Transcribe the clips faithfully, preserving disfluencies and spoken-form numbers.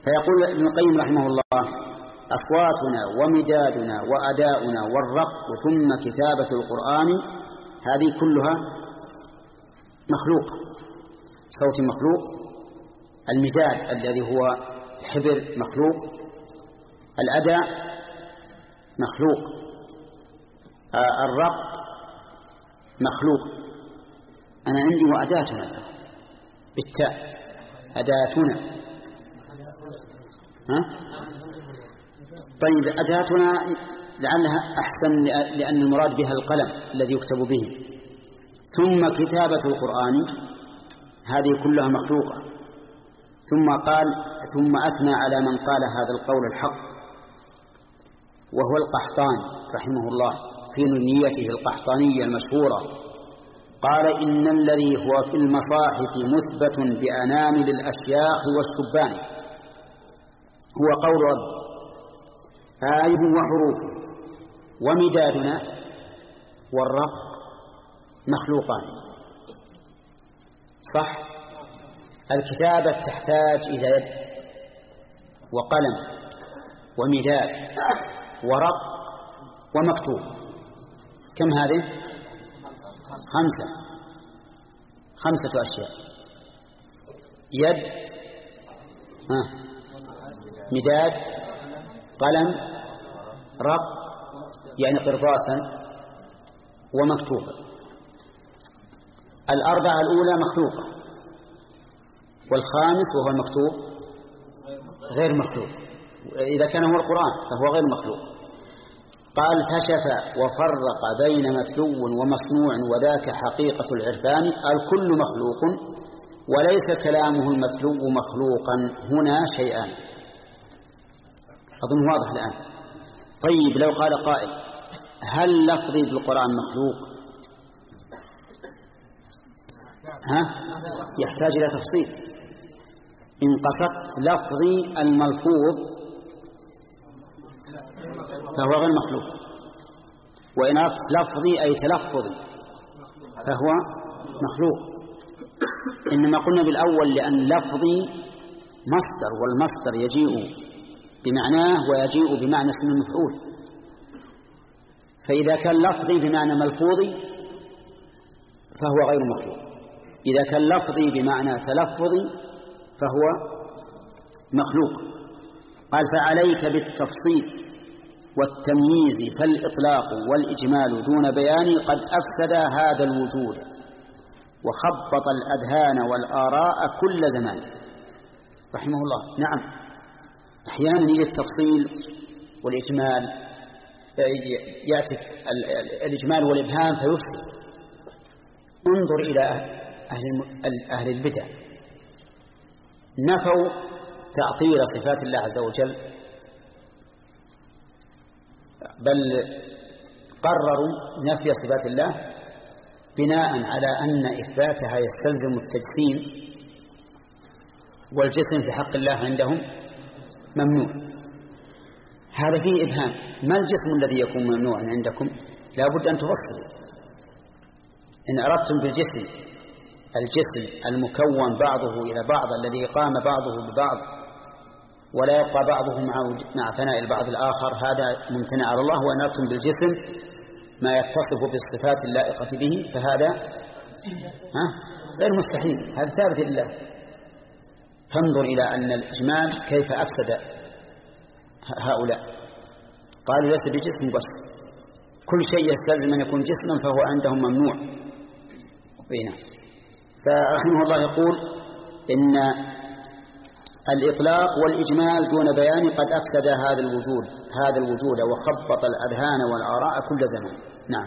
فيقول ابن القيم رحمه الله: أصواتنا ومدادنا وأداؤنا والرق ثم كتابة القرآن هذه كلها مخلوقة. صوت مخلوق، المداد الذي هو حبر مخلوق، الأداء مخلوق، الرق مخلوق. أنا عندي وأداتنا بالتاء، أداتنا. ها؟ طيب أداتنا لعلها أحسن لأن المراد بها القلم الذي يكتب به. ثم كتابة القرآن هذه كلها مخلوقة. ثم قال ثم أثنى على من قال هذا القول الحق وهو القحطاني رحمه الله في نونيته القحطانية المشهورة. قال: إن الذي هو في المصاحف مثبت بأنامل الأشياخ والسبان هو قول رب، آيه وحروفه ومدادنا والرق مخلوقان. صح؟ الكتابة تحتاج إلى يد وقلم ومداد ورق ومكتوب. كم هذه؟ خمسة خمسة أشياء: يد، آه. مداد، قلم، رق يعني قرطاسا، ومكتوبة. الأربعة الأولى مخلوقة، والخامس وهو المكتوب غير مخلوق. إذا كان هو القرآن فهو غير مخلوق. قال: فشف وفرق بين متلو ومصنوع وذاك حقيقة العرفان. الكل مخلوق وليس كلامه المتلو مخلوقا. هنا شيئان. أظن واضح الآن. طيب لو قال قائل: هل لفظي بالقرآن مخلوق؟ ها؟ يحتاج إلى تفصيل. إن قصدت لفظي الملفوظ فهو غير مخلوق، وإن أردت لفظي أي تلفظي فهو مخلوق. إنما قلنا بالأول لأن لفظي مصدر، والمصدر يجيء بمعناه ويجيء بمعنى اسم المفعول. فإذا كان لفظي بمعنى ملفوظي فهو غير مخلوق. إذا كان لفظي بمعنى تلفظي فهو مخلوق. قال: فعليك بالتفصيل والتمييز، فالإطلاق والإجمال دون بيان قد أفسد هذا الوجود وخبط الأذهان والآراء كل زمان. رحمه الله. نعم، أحيانا يجي التفصيل والإجمال، يأتي الإجمال والإبهام فيفسد. انظر إلى أهل البدع، نفوا تعطيل صفات الله عز وجل، بل قرروا نفي صفات الله بناء على أن إثباتها يستلزم التجسيم، والجسم في حق الله عندهم ممنوع. هذا فيه إبهام. ما الجسم الذي يكون ممنوعا عندكم؟ لا بد أن تفصلوا. إن أردتم بالجسم الجسم المكون بعضه إلى بعض الذي قام بعضه ببعض ولا يبقى بعضه مع فناء البعض الآخر، هذا ممتنع على الله. وإن أردتم بالجسم ما يتصف بالصفات اللائقة به فهذا ها غير مستحيل، هذا ثابت لله. فانظر إلى أن الإجمال كيف أفسد هؤلاء. قالوا ليس بجسم بس، كل شيء يستلزم أن يكون جسما فهو عندهم ممنوع. بينا. فرحمه الله يقول: إن الإطلاق والإجمال دون بيان قد أفسد هذا الوجود هذا الوجود وخبط الأذهان والآراء كل زمان. نعم.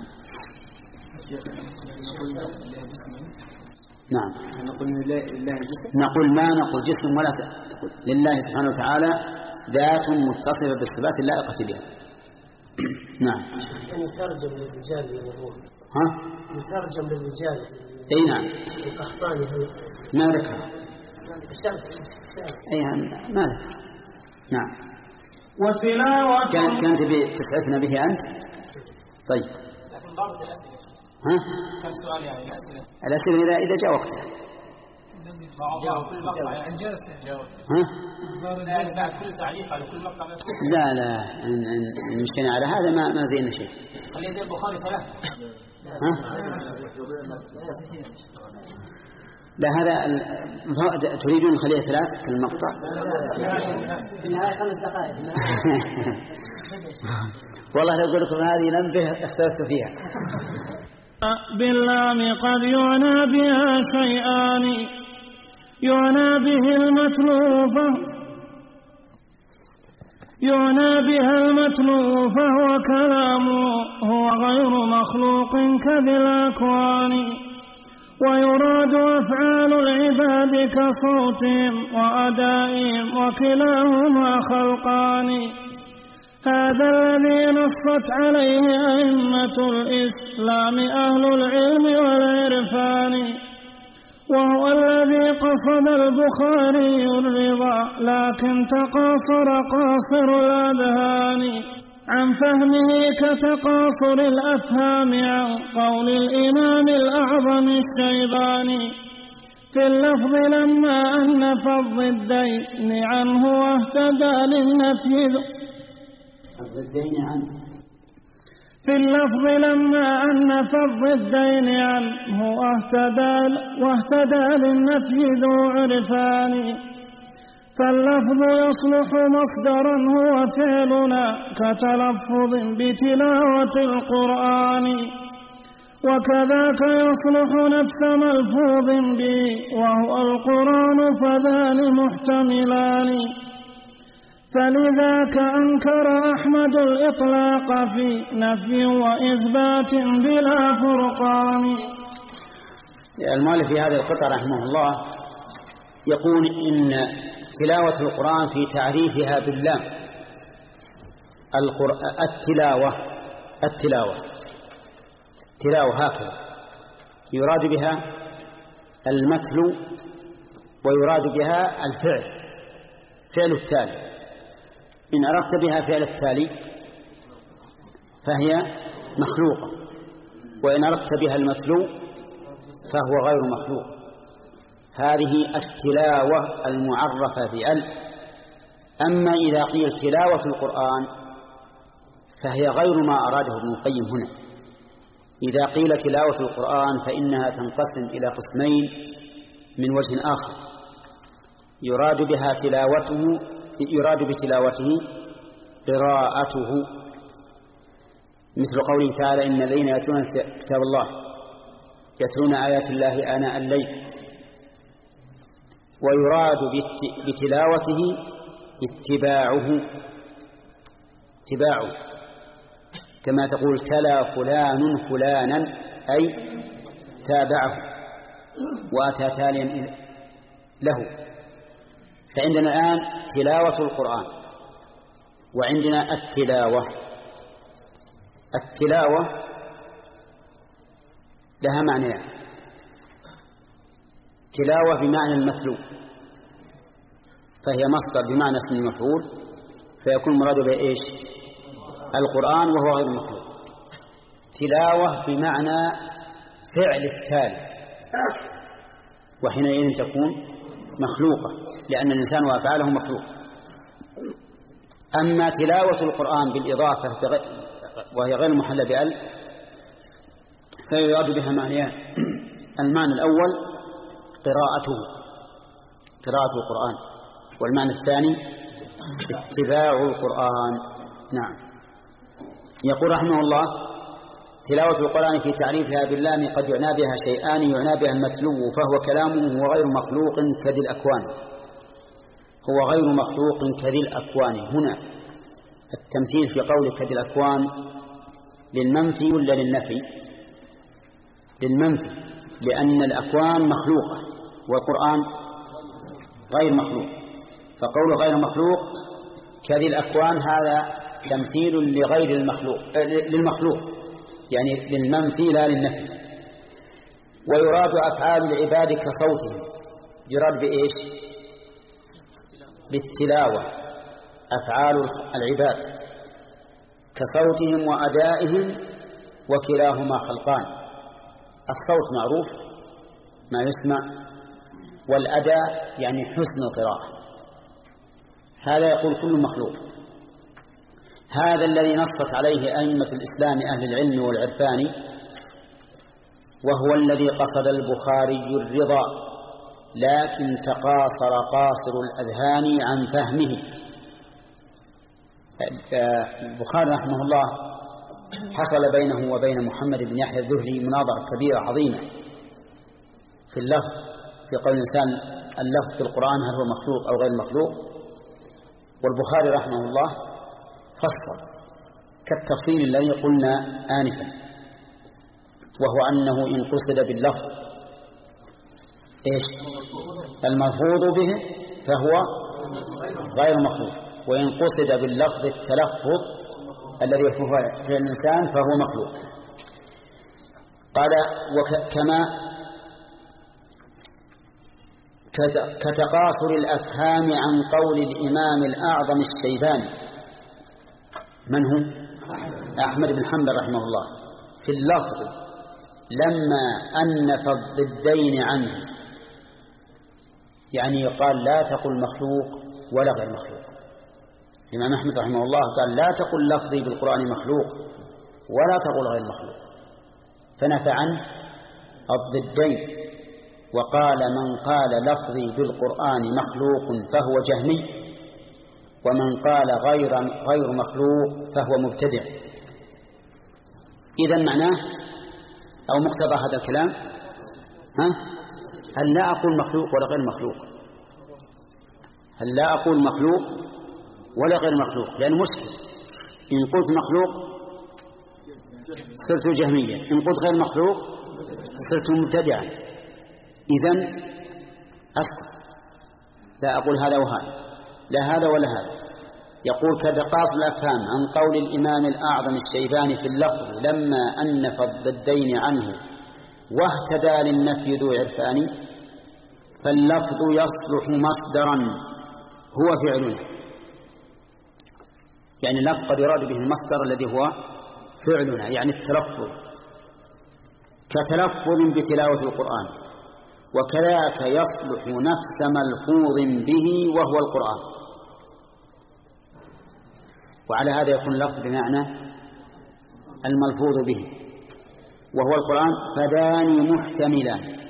نعم. نقول ما نقول جسم ولا تقول لله سبحانه وتعالى ذات متصفة بالصفات اللائقة بها. نعم. يترجم للرجال والروح. ها؟ يترجم للرجال. أي نعم. القحطاني ما ذكر. أي ما ذكر. نعم. وتلاوة. كانت كانت تسعفنا به أنت. طيب. لكن بعض الأسئلة. ها؟ كم سؤال يعني الأسئلة. الأسئلة إذا إذا جاء وقتها. جاوب كل مقطع يعني جلس جاوب. ها؟ لا كل تعليق على كل مقطع. لا لا إن إن مشينا على هذا ما ما زينا شيء. خليه زي البخاري ثلاثة. ها؟ لا هذا تريدون نخليه ثلاث في المقطع؟ في النهاية خمس دقائق. والله لو قلت لكم هذه ننبه اختلفت فيها. باللام قد يعنى بها شيئان يعنى به المتلو يعنى بها المتلو فهو كلام هو غير مخلوق كذي الأكوان ويراد أفعال العباد كصوتهم وأدائهم وكلاهما خلقان هذا الذي نصت عليه أئمة الإسلام أهل العلم والعرفان وهو الذي قصد البخاري الرضا لكن تقاصر قاصر الأذهان عن فهمه كتقاصر الأفهام عن قول الإمام الأعظم الشيباني في اللفظ لما أنف الضدين عنه واهتدى للنفي الضدين عنه في اللفظ لما أنف الضدين عنه واهتدى, واهتدى للنفي ذو عرفان فاللفظ يصلح مصدرا هو فعلنا كتلفظ بتلاوة القرآن وكذاك يصلح نفس ملفوظ به وهو القرآن فذان محتملان فلذاك أنكر أحمد الإطلاق في نفي وإثبات بلا فرقان. المؤلف في هذا القطع رحمه الله يقول إن تلاوة القرآن في تعريفها باللام التلاوة التلاوة تلاوة هكذا يراد بها المثل ويراد بها الفعل فعل التالي إن أردت بها فعل التالي فهي مخلوقة وإن أردت بها المتلو فهو غير مخلوق هذه التلاوة المعرفة بأل أما إذا قيل تلاوة القرآن فهي غير ما أراده ابن القيم هنا إذا قيل تلاوة القرآن فإنها تنقسم إلى قسمين من وجه آخر يراد بها تلاوته يراد بتلاوته قراءته مثل قوله تعالى إن الذين يتلون كتاب الله يتلون آيات الله آناء الليل ويراد بتلاوته اتباعه اتباعه كما تقول تلا فلان فلانا أي تابعه وأتى تاليا له فعندنا الآن تلاوة القرآن وعندنا التلاوة التلاوة لها معنيان تلاوة بمعنى المتلو فهي مصدر بمعنى اسم المفعول فيكون مراد به إيش القرآن وهو غير مخلوق تلاوة بمعنى فعل التالي وحينئذ تكون مخلوقة لأن الإنسان وأفعاله مخلوق أما تلاوة القرآن بالإضافة وهي غير محلة بأل فيراد بها معنيان المعنى الأول قراءته قراءة القرآن والمعنى الثاني اتباع القرآن نعم يقول رحمه الله تلاوة القرآن في تعريفها باللام قد يعنى بها شيئان يعنى بها المتلو فهو كلامه هو غير مخلوق كذي الأكوان هو غير مخلوق كذي الأكوان هنا التمثيل في قول كذي الأكوان للمنفي ولا للنفي للمنفي لأن الأكوان مخلوقة والقرآن غير مخلوق فقول غير مخلوق كذي الأكوان هذا تمثيل لغير المخلوق للمخلوق يعني للمنفي لا للنفي ويراد أفعال العباد كصوتهم يراد بإيش بالتلاوة أفعال العباد كصوتهم وأدائهم وكلاهما خلقان الصوت معروف ما يسمع والأداء يعني حسن القراءة هذا يقول كل مخلوق. هذا الذي نصت عليه أئمة الإسلام أهل العلم والعرفان، وهو الذي قصد البخاري الرضا، لكن تقاصر قاصر الأذهان عن فهمه. البخاري رحمه الله حصل بينه وبين محمد بن يحيى الذهلي مناظرة كبيرة عظيمة في اللفظ، في قول الإنسان اللفظ في القرآن هل هو مخلوق أو غير مخلوق. والبخاري رحمه الله فصل كالتفصيل الذي قلنا آنفا، وهو أنه إن قصد باللفظ إيش الملفوظ به فهو غير مخلوق، وإن قصد باللفظ التلفظ الذي يفهمه الإنسان فهو مخلوق. قال وكما كتقاصر الأفهام عن قول الإمام الأعظم الشيباني، من هو؟ أحمد بن حنبل رحمه الله، في اللفظ لما أنف الضدين عنه، يعني يقال لا تقل مخلوق ولا غير مخلوق. الإمام أحمد رحمه الله قال لا تقل لفظي بالقرآن مخلوق ولا تقل غير مخلوق، فنفى عنه الضدين، وقال من قال لفظي بالقرآن مخلوق فهو جهمي، ومن قال غير غير مخلوق فهو مبتدع. إذن معناه أو مقتضى هذا الكلام ها هل لا أقول مخلوق ولا غير مخلوق، هل لا أقول مخلوق ولا غير مخلوق، لأن مشكل. إن قلت مخلوق صرت جهميا، إن قلت غير مخلوق صرت مبتدعا. إذن أسقط، لا أقول هذا وهذا، لا هذا ولا هذا. يقول كتقاصر الأفهام عن قول الإمام الأعظم الشيباني في اللفظ لما أنف الضدين عنه واهتدى للنفي ذو عرفان، فاللفظ يصلح مصدرا هو فعلنا، يعني اللفظ قد يراد به المصدر الذي هو فعلنا، يعني التلفظ، كتلفظ بتلاوة القرآن، وكذلك يصلح نفس ملفوظ به وهو القرآن. وعلى هذا يكون اللفظ بمعنى الملفوظ به وهو القرآن، فدان محتملان.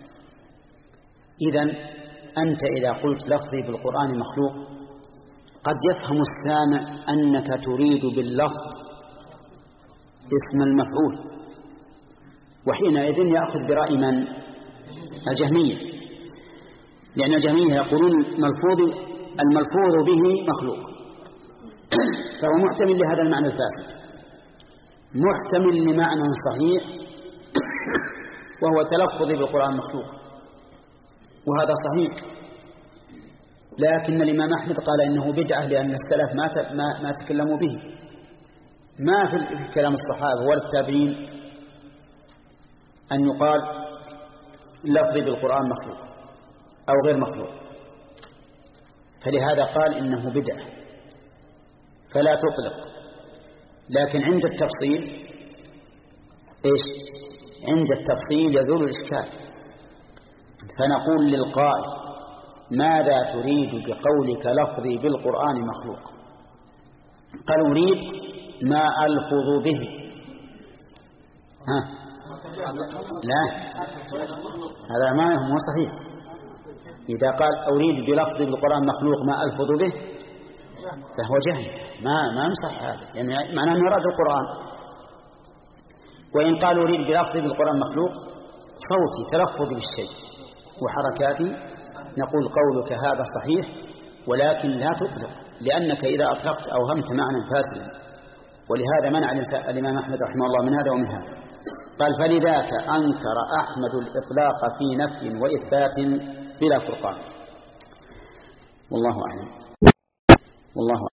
إذن أنت إذا قلت لفظي بالقرآن مخلوق قد يفهم السامع أنك تريد باللفظ اسم المفعول، وحينئذ يأخذ برأي من؟ الجهمية، لأن الجهمية يقولون الملفوظ الملفوظ به مخلوق، فهو محتمل لهذا المعنى الفاسد، محتمل لمعنى صحيح وهو تلفظ بالقرآن مخلوق، وهذا صحيح. لكن الإمام أحمد قال إنه بدعة لأن السلف ما ما ما تكلموا به، ما في كلام الصحابة ولا التابعين أن يقال لفظي بالقرآن مخلوق أو غير مخلوق، فلهذا قال إنه بدعة فلا تطلق. لكن عند التفصيل إيش؟ عند التفصيل يزول الإشكال، فنقول للقائل ماذا تريد بقولك لفظي بالقرآن مخلوق؟ قال أريد ما ألفظ به. ها لا، هذا ما هو صحيح. إذا قال أريد بلفظي بالقرآن مخلوق ما ألفظ به فهو جهل، ما ما نصح هذا، يعني معناه أنه أراد القرآن. وإن قال أريد بلفظي بالقرآن مخلوق صوتي تلفظي بالشيء وحركاتي، نقول قولك هذا صحيح ولكن لا تطلق، لأنك إذا أطلقت أوهمت معنى فاسدا، ولهذا منع الإمام أحمد رحمه الله من هذا ومن هذا. قال فلذاك أنكر أحمد الإطلاق في نفي وإثبات بلا فرقان. والله أعلم. والله